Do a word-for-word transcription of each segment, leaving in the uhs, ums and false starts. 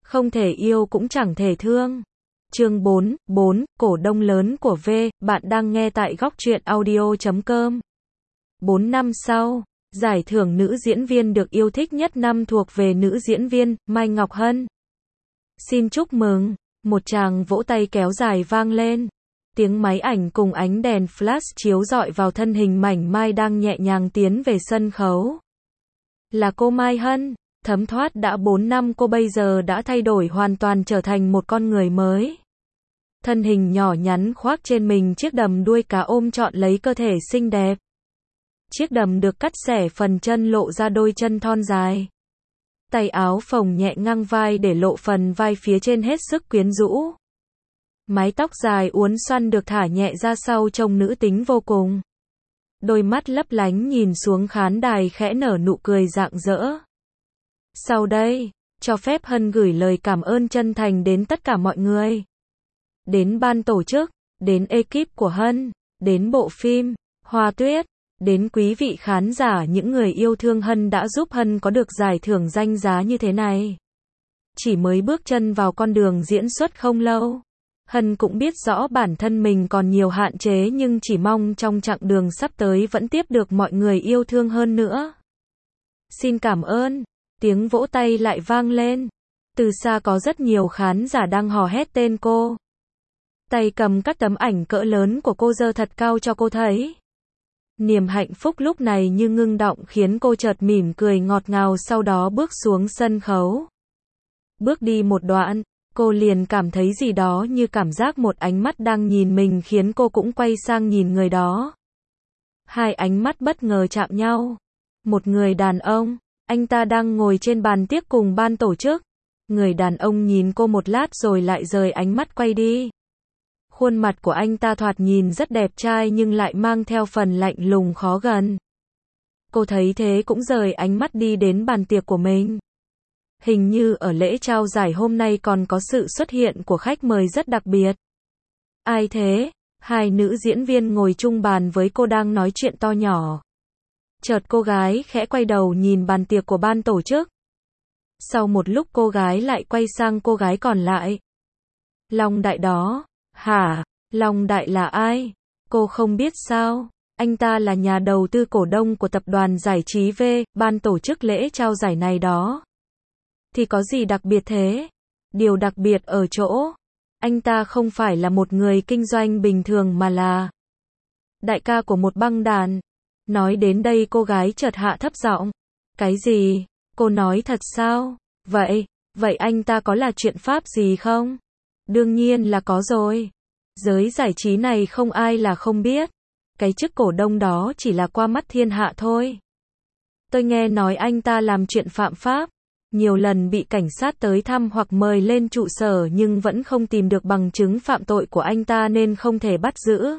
Không thể yêu cũng chẳng thể thương. Chương bốn, bốn, cổ đông lớn của V, bạn đang nghe tại góc truyện audio chấm com. bốn năm sau, giải thưởng nữ diễn viên được yêu thích nhất năm thuộc về nữ diễn viên Mai Ngọc Hân. Xin chúc mừng, một tràng vỗ tay kéo dài vang lên. Tiếng máy ảnh cùng ánh đèn flash chiếu rọi vào thân hình mảnh mai đang nhẹ nhàng tiến về sân khấu. Là cô Mai Hân. Thấm thoát đã bốn năm, cô bây giờ đã thay đổi hoàn toàn, trở thành một con người mới. Thân hình nhỏ nhắn khoác trên mình chiếc đầm đuôi cá ôm trọn lấy cơ thể xinh đẹp. Chiếc đầm được cắt xẻ phần chân, lộ ra đôi chân thon dài. Tay áo phồng nhẹ ngang vai để lộ phần vai phía trên hết sức quyến rũ. Mái tóc dài uốn xoăn được thả nhẹ ra sau trông nữ tính vô cùng. Đôi mắt lấp lánh nhìn xuống khán đài khẽ nở nụ cười rạng rỡ. Sau đây, cho phép Hân gửi lời cảm ơn chân thành đến tất cả mọi người. Đến ban tổ chức, đến ekip của Hân, đến bộ phim Hoa Tuyết, đến quý vị khán giả, những người yêu thương Hân đã giúp Hân có được giải thưởng danh giá như thế này. Chỉ mới bước chân vào con đường diễn xuất không lâu, Hân cũng biết rõ bản thân mình còn nhiều hạn chế, nhưng chỉ mong trong chặng đường sắp tới vẫn tiếp được mọi người yêu thương hơn nữa. Xin cảm ơn. Tiếng vỗ tay lại vang lên. Từ xa có rất nhiều khán giả đang hò hét tên cô. Tay cầm các tấm ảnh cỡ lớn của cô giơ thật cao cho cô thấy. Niềm hạnh phúc lúc này như ngưng đọng khiến cô chợt mỉm cười ngọt ngào, sau đó bước xuống sân khấu. Bước đi một đoạn, cô liền cảm thấy gì đó như cảm giác một ánh mắt đang nhìn mình, khiến cô cũng quay sang nhìn người đó. Hai ánh mắt bất ngờ chạm nhau. Một người đàn ông. Anh ta đang ngồi trên bàn tiệc cùng ban tổ chức. Người đàn ông nhìn cô một lát rồi lại rời ánh mắt quay đi. Khuôn mặt của anh ta thoạt nhìn rất đẹp trai nhưng lại mang theo phần lạnh lùng khó gần. Cô thấy thế cũng rời ánh mắt đi đến bàn tiệc của mình. Hình như ở lễ trao giải hôm nay còn có sự xuất hiện của khách mời rất đặc biệt. Ai thế? Hai nữ diễn viên ngồi chung bàn với cô đang nói chuyện to nhỏ. Chợt cô gái khẽ quay đầu nhìn bàn tiệc của ban tổ chức. Sau một lúc cô gái lại quay sang cô gái còn lại. Long Đại đó. Hả? Long Đại là ai? Cô không biết sao? Anh ta là nhà đầu tư cổ đông của tập đoàn giải trí V, ban tổ chức lễ trao giải này đó. Thì có gì đặc biệt thế? Điều đặc biệt ở chỗ, anh ta không phải là một người kinh doanh bình thường mà là đại ca của một băng đàn. Nói đến đây cô gái chợt hạ thấp giọng. Cái gì? Cô nói thật sao? Vậy, vậy anh ta có là chuyện pháp gì không? Đương nhiên là có rồi. Giới giải trí này không ai là không biết. Cái chức cổ đông đó chỉ là qua mắt thiên hạ thôi. Tôi nghe nói anh ta làm chuyện phạm pháp. Nhiều lần bị cảnh sát tới thăm hoặc mời lên trụ sở nhưng vẫn không tìm được bằng chứng phạm tội của anh ta nên không thể bắt giữ.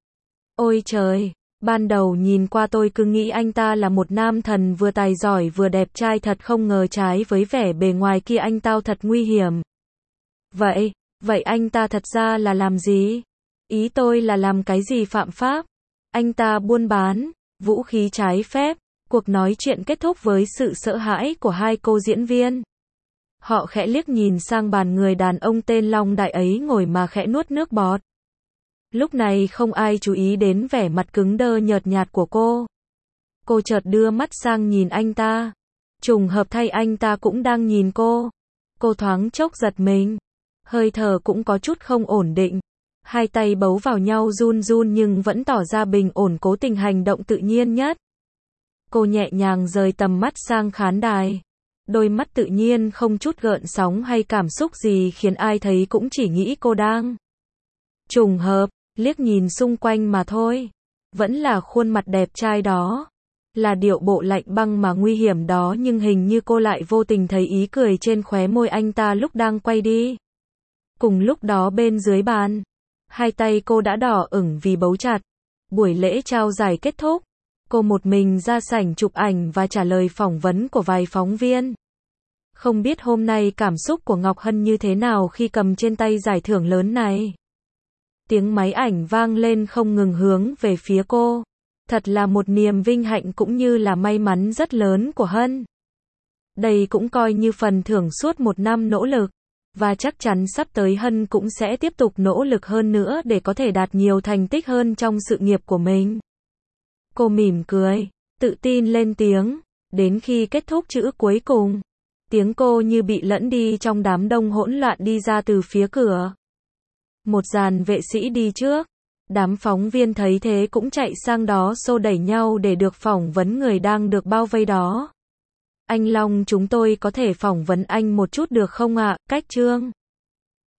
Ôi trời! Ban đầu nhìn qua tôi cứ nghĩ anh ta là một nam thần vừa tài giỏi vừa đẹp trai, thật không ngờ trái với vẻ bề ngoài kia anh ta thật nguy hiểm. Vậy, vậy anh ta thật ra là làm gì? Ý tôi là làm cái gì phạm pháp? Anh ta buôn bán vũ khí trái phép. Cuộc nói chuyện kết thúc với sự sợ hãi của hai cô diễn viên. Họ khẽ liếc nhìn sang bàn người đàn ông tên Long Đại ấy ngồi mà khẽ nuốt nước bọt. Lúc này không ai chú ý đến vẻ mặt cứng đơ nhợt nhạt của cô. Cô chợt đưa mắt sang nhìn anh ta. Trùng hợp thay anh ta cũng đang nhìn cô. Cô thoáng chốc giật mình. Hơi thở cũng có chút không ổn định. Hai tay bấu vào nhau run run nhưng vẫn tỏ ra bình ổn, cố tình hành động tự nhiên nhất. Cô nhẹ nhàng rời tầm mắt sang khán đài. Đôi mắt tự nhiên không chút gợn sóng hay cảm xúc gì, khiến ai thấy cũng chỉ nghĩ cô đang trùng hợp. Liếc nhìn xung quanh mà thôi. Vẫn là khuôn mặt đẹp trai đó. Là điệu bộ lạnh băng mà nguy hiểm đó, nhưng hình như cô lại vô tình thấy ý cười trên khóe môi anh ta lúc đang quay đi. Cùng lúc đó bên dưới bàn, hai tay cô đã đỏ ửng vì bấu chặt. Buổi lễ trao giải kết thúc. Cô một mình ra sảnh chụp ảnh và trả lời phỏng vấn của vài phóng viên. Không biết hôm nay cảm xúc của Ngọc Hân như thế nào khi cầm trên tay giải thưởng lớn này. Tiếng máy ảnh vang lên không ngừng hướng về phía cô. Thật là một niềm vinh hạnh cũng như là may mắn rất lớn của Hân. Đây cũng coi như phần thưởng suốt một năm nỗ lực. Và chắc chắn sắp tới Hân cũng sẽ tiếp tục nỗ lực hơn nữa để có thể đạt nhiều thành tích hơn trong sự nghiệp của mình. Cô mỉm cười, tự tin lên tiếng, đến khi kết thúc chữ cuối cùng. Tiếng cô như bị lẫn đi trong đám đông hỗn loạn đi ra từ phía cửa. Một dàn vệ sĩ đi trước. Đám phóng viên thấy thế cũng chạy sang đó xô đẩy nhau để được phỏng vấn người đang được bao vây đó. Anh Long, chúng tôi có thể phỏng vấn anh một chút được không ạ? Cách Trương